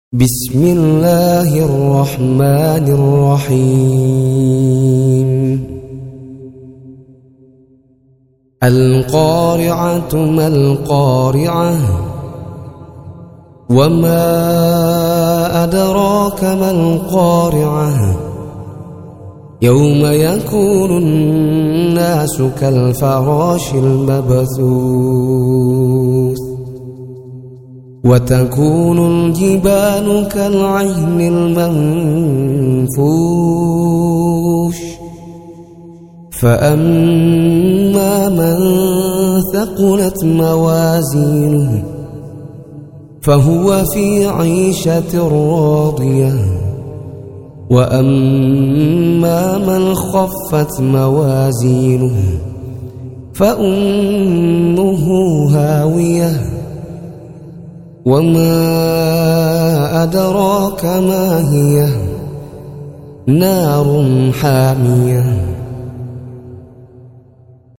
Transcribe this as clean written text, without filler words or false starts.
بسم الله الرحمن الرحيم القارعة ما القارعة وما أدراك ما القارعة يوم يكون الناس كالفراش المبثوث وتكون الجبال كالعهن المنفوش فأما من ثقلت موازينه فهو في عيشة راضية وأما من خفت موازينه فأمه هاوية وما أدراك ما هي نار حامية